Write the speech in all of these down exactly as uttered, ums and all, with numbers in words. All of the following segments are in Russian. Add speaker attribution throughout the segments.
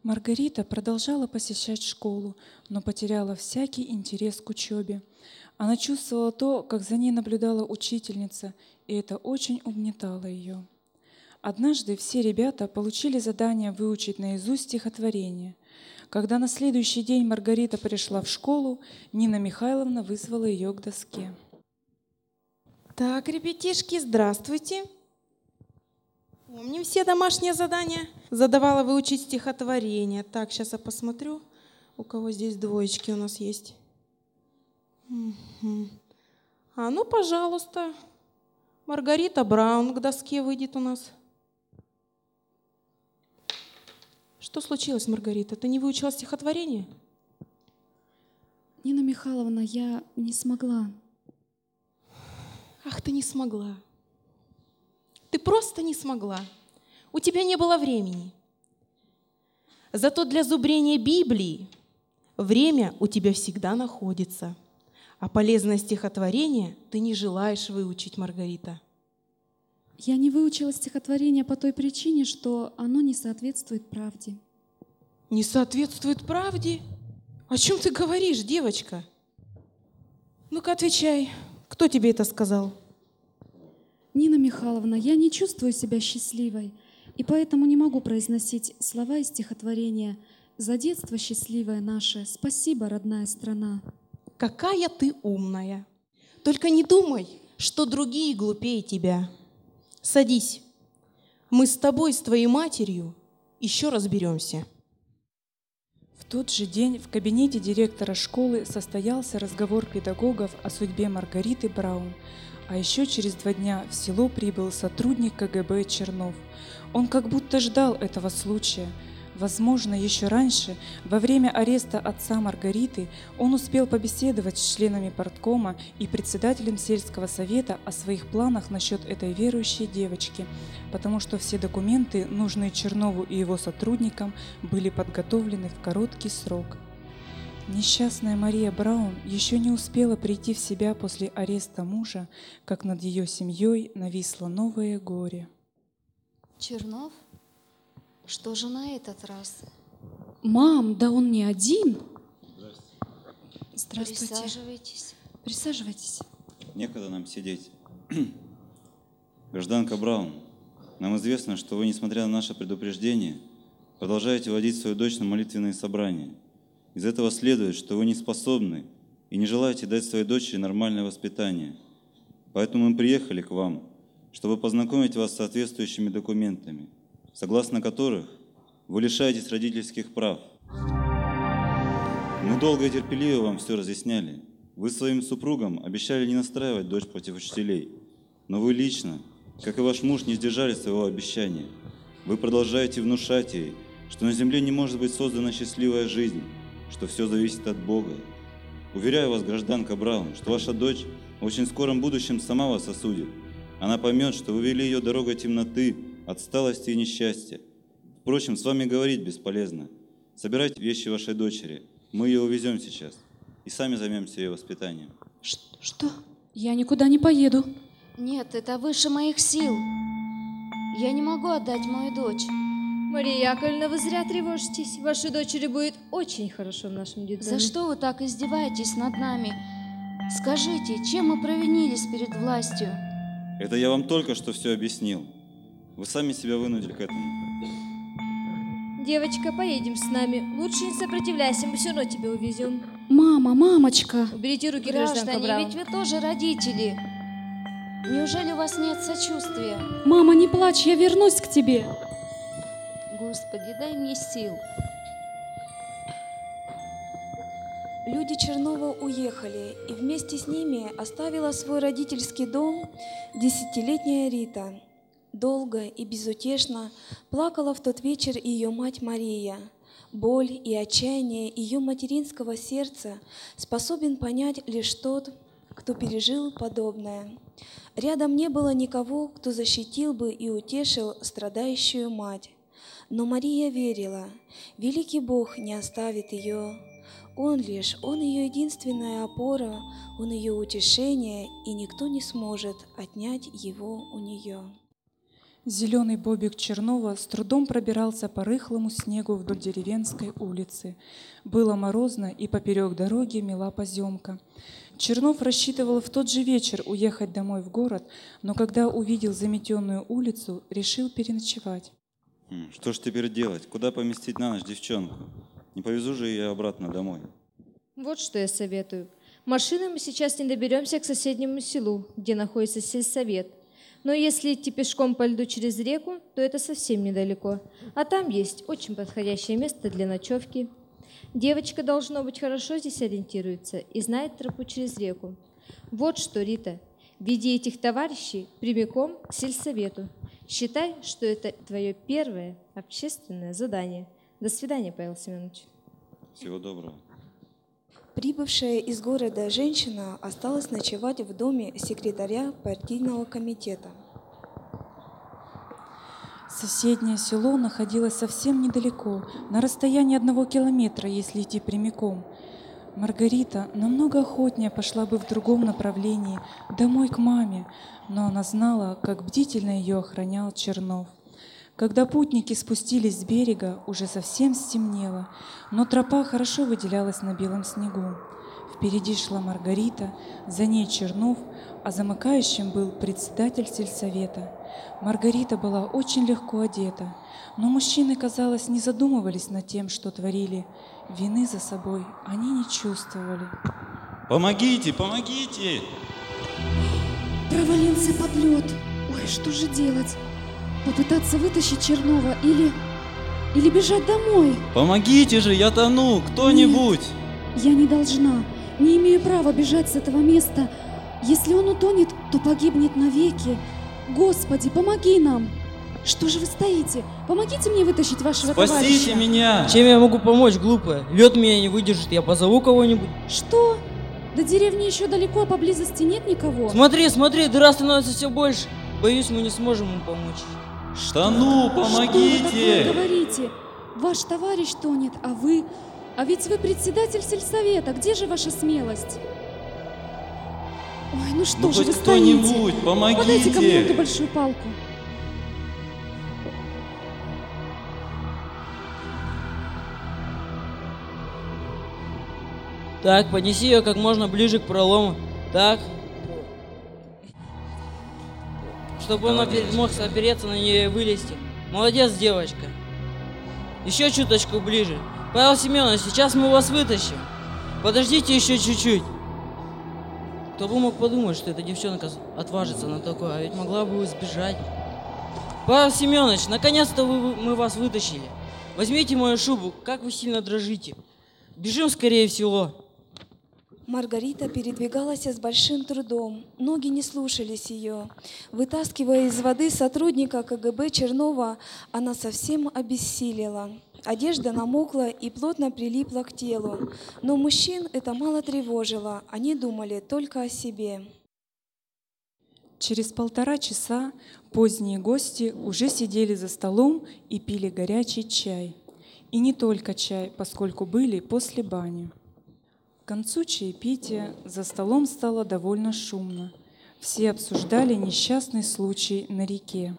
Speaker 1: Маргарита продолжала посещать школу, но потеряла всякий интерес к учебе. Она чувствовала то, как за ней наблюдала учительница, и это очень угнетало ее. Однажды все ребята получили задание выучить наизусть стихотворение. Когда на следующий день Маргарита пришла в школу, Нина Михайловна вызвала ее к доске.
Speaker 2: Так, ребятишки, здравствуйте. Помним все домашние задания? Задавала выучить стихотворение. Так, сейчас я посмотрю, у кого здесь двоечки у нас есть. Угу. А ну, пожалуйста, Маргарита Браун к доске выйдет у нас. Что случилось, Маргарита? Ты не выучила стихотворение?
Speaker 3: Нина Михайловна, я не смогла.
Speaker 2: Ах, ты не смогла. Ты просто не смогла. У тебя не было времени. Зато для зубрения Библии время у тебя всегда находится. А полезное стихотворение ты не желаешь выучить, Маргарита.
Speaker 3: Я не выучила стихотворение по той причине, что оно не соответствует правде.
Speaker 2: Не соответствует правде? О чем ты говоришь, девочка? Ну-ка, отвечай. Кто тебе это сказал?
Speaker 3: Нина Михайловна, я не чувствую себя счастливой, и поэтому не могу произносить слова из стихотворения «За детство счастливое наше, спасибо, родная страна».
Speaker 2: Какая ты умная. Только не думай, что другие глупее тебя. Садись. Мы с тобой, с твоей матерью, еще разберемся.
Speaker 1: В тот же день в кабинете директора школы состоялся разговор педагогов о судьбе Маргариты Браун. А еще через два дня в село прибыл сотрудник ка гэ бэ Чернов. Он как будто ждал этого случая. Возможно, еще раньше, во время ареста отца Маргариты, он успел побеседовать с членами парткома и председателем сельского совета о своих планах насчет этой верующей девочки, потому что все документы, нужные Чернову и его сотрудникам, были подготовлены в короткий срок. Несчастная Мария Браун еще не успела прийти в себя после ареста мужа, как над ее семьей нависло новое горе.
Speaker 4: Чернов? Что же на этот раз?
Speaker 3: Мам, да он не один. Здравствуйте.
Speaker 4: Присаживайтесь.
Speaker 3: Присаживайтесь.
Speaker 5: Некогда нам сидеть. Гражданка Браун, нам известно, что вы, несмотря на наше предупреждение, продолжаете водить свою дочь на молитвенные собрания. Из этого следует, что вы не способны и не желаете дать своей дочери нормальное воспитание. Поэтому мы приехали к вам, чтобы познакомить вас с соответствующими документами, согласно которых вы лишаетесь родительских прав. Мы долго и терпеливо вам все разъясняли. Вы своим супругам обещали не настраивать дочь против учителей, но вы лично, как и ваш муж, не сдержали своего обещания. Вы продолжаете внушать ей, что на земле не может быть создана счастливая жизнь, что все зависит от Бога. Уверяю вас, гражданка Браун, что ваша дочь в очень скором будущем сама вас осудит. Она поймет, что вы вели ее дорогой темноты, отсталости и несчастья. Впрочем, с вами говорить бесполезно. Собирайте вещи вашей дочери. Мы ее увезем сейчас и сами займемся ее воспитанием.
Speaker 3: Что? Я никуда не поеду.
Speaker 4: Нет, это выше моих сил. Я не могу отдать мою дочь.
Speaker 6: Мария Яковлевна, вы зря тревожитесь. Вашей дочери будет очень хорошо в нашем детдоме.
Speaker 4: За что вы так издеваетесь над нами? Скажите, чем мы провинились перед властью?
Speaker 5: Это я вам только что все объяснил. Вы сами себя вынудили к этому.
Speaker 6: Девочка, поедем с нами. Лучше не сопротивляйся, мы все равно тебя увезем.
Speaker 3: Мама, мамочка.
Speaker 6: Уберите руки, гражданка
Speaker 4: Граждане,
Speaker 6: Браун.
Speaker 4: ведь вы тоже родители. Неужели у вас нет сочувствия?
Speaker 3: Мама, не плачь, я вернусь к тебе.
Speaker 4: Господи, дай мне сил. Люди Чернова уехали, и вместе с ними оставила свой родительский дом десятилетняя Рита. Долго и безутешно плакала в тот вечер ее мать Мария. Боль и отчаяние ее материнского сердца способен понять лишь тот, кто пережил подобное. Рядом не было никого, кто защитил бы и утешил страдающую мать. Но Мария верила, великий Бог не оставит ее. Он лишь, Он ее единственная опора, Он ее утешение, и никто не сможет отнять его у нее.
Speaker 1: Зеленый бобик Чернова с трудом пробирался по рыхлому снегу вдоль деревенской улицы. Было морозно, и поперек дороги мела поземка. Чернов рассчитывал в тот же вечер уехать домой в город, но когда увидел заметенную улицу, решил переночевать.
Speaker 5: М, Что ж теперь делать? Куда поместить на ночь девчонку? Не повезу же ее обратно домой.
Speaker 6: Вот что я советую. Машиной мы сейчас не доберемся к соседнему селу, где находится сельсовет. Но если идти пешком по льду через реку, то это совсем недалеко. А там есть очень подходящее место для ночевки. Девочка, должно быть, хорошо здесь ориентируется и знает тропу через реку. Вот что, Рита, веди этих товарищей прямиком к сельсовету. Считай, что это твое первое общественное задание. До свидания, Павел Семенович.
Speaker 5: Всего доброго.
Speaker 4: Прибывшая из города женщина осталась ночевать в доме секретаря партийного комитета.
Speaker 1: Соседнее село находилось совсем недалеко, на расстоянии одного километра, если идти прямиком. Маргарита намного охотнее пошла бы в другом направлении, домой к маме, но она знала, как бдительно ее охранял Чернов. Когда путники спустились с берега, уже совсем стемнело, но тропа хорошо выделялась на белом снегу. Впереди шла Маргарита, за ней Чернов, а замыкающим был председатель сельсовета. Маргарита была очень легко одета, но мужчины, казалось, не задумывались над тем, что творили. Вины за собой они не чувствовали.
Speaker 5: Помогите, помогите!
Speaker 3: Провалился под лед. Ой, что же делать? Попытаться вытащить Чернова или... или бежать домой?
Speaker 5: Помогите же, я тону, кто-нибудь!
Speaker 3: Я не должна, не имею права бежать с этого места. Если он утонет, то погибнет навеки. Господи, помоги нам! Что же вы стоите? Помогите мне вытащить вашего
Speaker 5: Спасите
Speaker 3: товарища.
Speaker 5: меня!
Speaker 7: Чем я могу помочь, глупая? Лед меня не выдержит, я позову кого-нибудь.
Speaker 3: Что? До деревни еще далеко, а поблизости нет никого?
Speaker 7: Смотри, смотри, дыра становится все больше. Боюсь, мы не сможем ему помочь.
Speaker 5: Тону,
Speaker 3: Что вы
Speaker 5: помогите!
Speaker 3: такое говорите? Ваш товарищ тонет, а вы... А ведь вы председатель сельсовета. Где же ваша смелость? Ой, ну что
Speaker 5: Ну
Speaker 3: же
Speaker 5: хоть
Speaker 3: вы стоите?
Speaker 5: кто-нибудь,
Speaker 3: Подайте ко мне эту
Speaker 5: помогите!
Speaker 3: большую палку.
Speaker 7: Так, поднеси ее как можно ближе к пролому. Так. Чтобы он опер- мог опереться на нее и вылезти. Молодец, девочка. Еще чуточку ближе. Павел Семенович, сейчас мы вас вытащим. Подождите еще чуть-чуть. Кто бы мог подумать, что эта девчонка отважится на такое, а ведь могла бы сбежать. Павел Семенович, наконец-то вы- мы вас вытащили. Возьмите мою шубу, как вы сильно дрожите. Бежим скорее в село.
Speaker 4: Маргарита передвигалась с большим трудом, ноги не слушались ее. Вытаскивая из воды сотрудника ка гэ бэ Чернова, она совсем обессилела. Одежда намокла и плотно прилипла к телу, но мужчин это мало тревожило, они думали только о себе.
Speaker 1: Через полтора часа поздние гости уже сидели за столом и пили горячий чай. И не только чай, поскольку были после бани. К концу чаепития за столом стало довольно шумно. Все обсуждали несчастный случай на реке.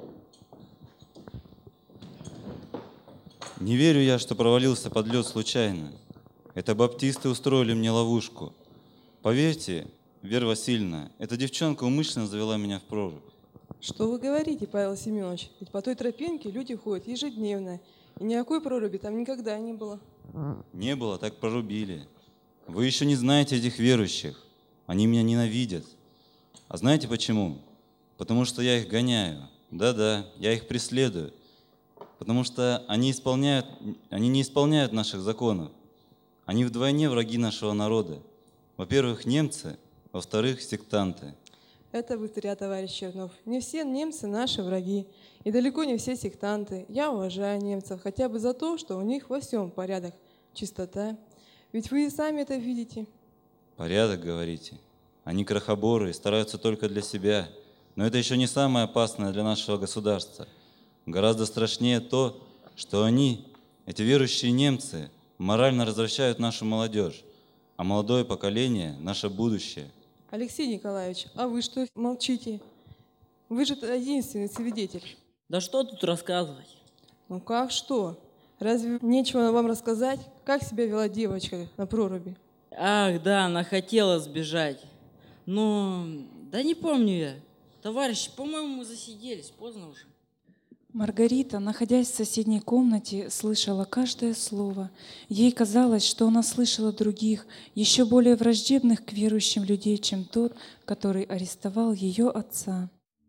Speaker 5: Не верю я, что провалился под лед случайно. Это баптисты устроили мне ловушку. Поверьте, Вера Васильевна, эта девчонка умышленно завела меня в прорубь.
Speaker 8: Что вы говорите, Павел Семенович? Ведь по той тропинке люди ходят ежедневно, и никакой проруби там никогда не было.
Speaker 5: Не было, так прорубили. Вы еще не знаете этих верующих. Они меня ненавидят. А знаете почему? Потому что я их гоняю. Да-да, я их преследую. Потому что они, исполняют, они не исполняют наших законов. Они вдвойне враги нашего народа. Во-первых, немцы, во-вторых, сектанты.
Speaker 8: Это вы зря, товарищ Чернов. Не все немцы наши враги, и далеко не все сектанты. Я уважаю немцев хотя бы за то, что у них во всем порядок, чистота. Ведь вы и сами это видите.
Speaker 5: Порядок, говорите. Они крохоборы и стараются только для себя. Но это еще не самое опасное для нашего государства. Гораздо страшнее то, что они, эти верующие немцы, морально развращают нашу молодежь. А молодое поколение – наше будущее.
Speaker 8: Алексей Николаевич, а вы что молчите? Вы же единственный свидетель.
Speaker 7: Да что тут рассказывать?
Speaker 8: Ну как что? Разве нечего вам рассказать, как себя вела девочка на проруби?
Speaker 7: Ах, да, она хотела сбежать. Но, да не помню я. Товарищи, по-моему, мы засиделись, поздно уже.
Speaker 1: Маргарита, находясь в соседней комнате, слышала каждое слово. Ей казалось, что она слышала других, еще более враждебных к верующим людей, чем тот, который арестовал ее отца.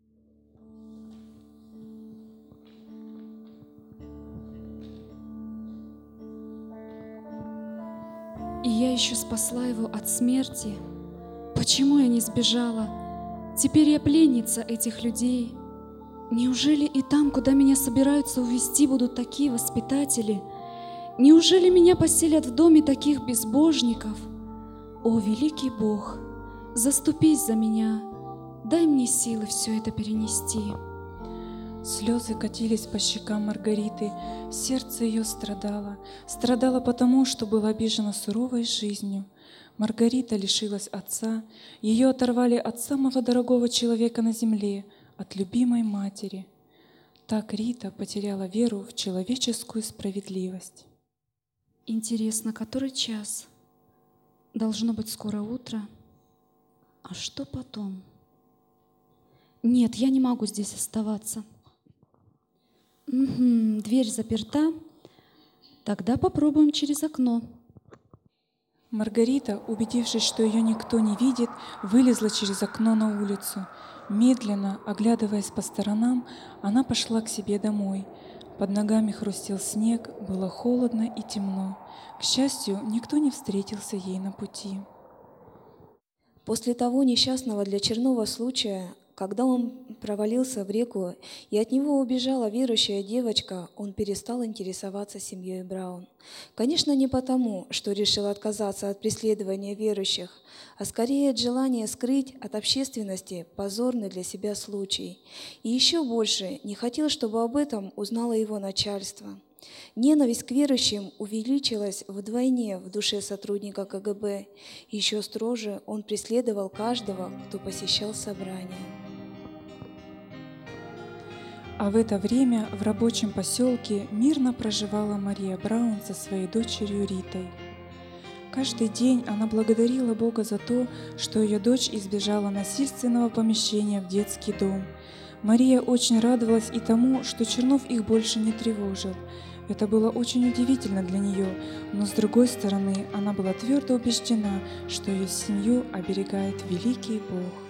Speaker 3: И я еще спасла его от смерти. Почему я не сбежала? Теперь я пленница этих людей. Неужели и там, куда меня собираются увезти, будут такие воспитатели? Неужели меня поселят в доме таких безбожников? О, великий Бог, заступись за меня, дай мне силы все это перенести.
Speaker 1: Слезы катились по щекам Маргариты, сердце ее страдало. Страдало потому, что было обижено суровой жизнью. Маргарита лишилась отца, ее оторвали от самого дорогого человека на земле, от любимой матери. Так Рита потеряла веру в человеческую справедливость.
Speaker 3: Интересно, который час? Должно быть скоро утро. А что потом? Нет, я не могу здесь оставаться. Угу, дверь заперта. Тогда попробуем через окно.
Speaker 1: Маргарита, убедившись, что ее никто не видит, вылезла через окно на улицу. Медленно, оглядываясь по сторонам, она пошла к себе домой. Под ногами хрустел снег, было холодно и темно. К счастью, никто не встретился ей на пути.
Speaker 4: После того несчастного для Чернова случая, когда он провалился в реку и от него убежала верующая девочка, он перестал интересоваться семьей Браун. Конечно, не потому, что решил отказаться от преследования верующих, а скорее от желания скрыть от общественности позорный для себя случай. И еще больше не хотел, чтобы об этом узнало его начальство. Ненависть к верующим увеличилась вдвойне в душе сотрудника ка гэ бэ. Еще строже он преследовал каждого, кто посещал собрания.
Speaker 1: А в это время в рабочем поселке мирно проживала Мария Браун со своей дочерью Ритой. Каждый день она благодарила Бога за то, что ее дочь избежала насильственного помещения в детский дом. Мария очень радовалась и тому, что Чернов их больше не тревожил. Это было очень удивительно для нее, но с другой стороны, она была твердо убеждена, что ее семью оберегает великий Бог.